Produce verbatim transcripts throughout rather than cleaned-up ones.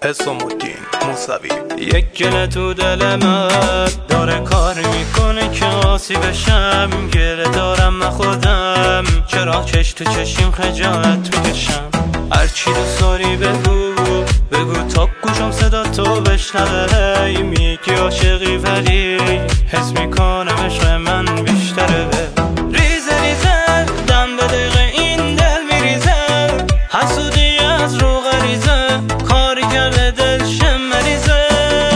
حسام الدین موسوی. یک گله تو دل من داره کار میکنه که آسی بشم، گله دارم من خودم چرا چش تو چشیم خجالت میکشم. هرچی دوست داری بگو بگو تا گوشم صدا تو بشنوه، میگی عاشقی ولی حس میکنم عشق من بیشتره. ریزه ریزه دم به دقیقه این دل میریزه، حسودی از رو غریزه کاری کرده دلشم مریزه.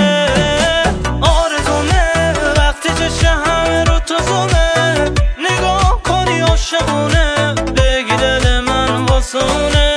آرزونه وقتی چشم همه رو تو زونه، نگاه کنی عاشقونه بگی دل من واسونه.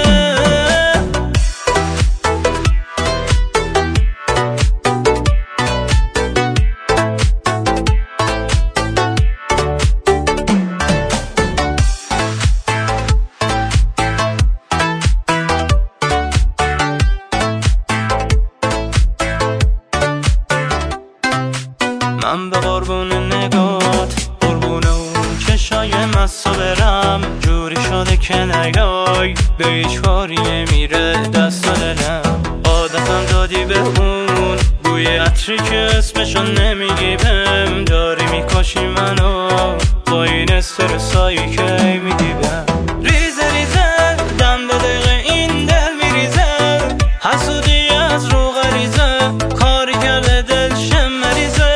من به قربون نگات قربون اون چشای مستو برم، جوری شده که نیای به هیچ کاری نمیره دست و دلم. عادتم دادی به اون بوی عطری که اسمشو نمیگی بهم، داری میکشی منو با این استرسایی که میدی بهم. ریزه ریزه دم به دقیقه این دل میریزه، حسودی از رو غریزه کاری کرده دلشم مریزه.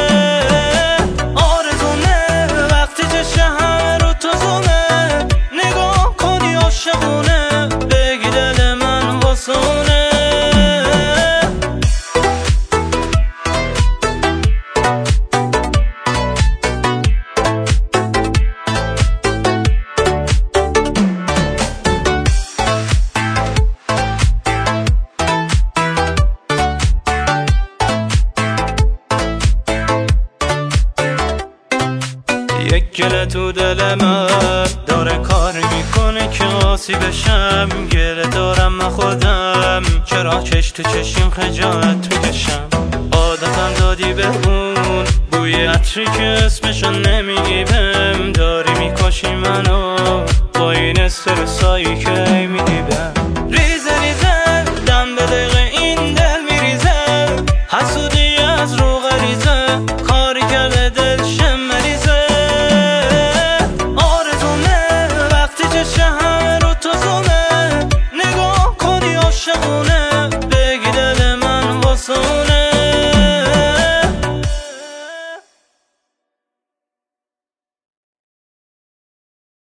بگی دل من واسونه. یک گله تو دل من داره کار میکنه که آسی بشم، گله دارم من خودم چرا چش تو چشیم خجالت میکشم. عادتم دادی به اون بوی عطری که اسمشو نمیگی بهم، داری میکشی منو با این استرسایی که میدی بهم.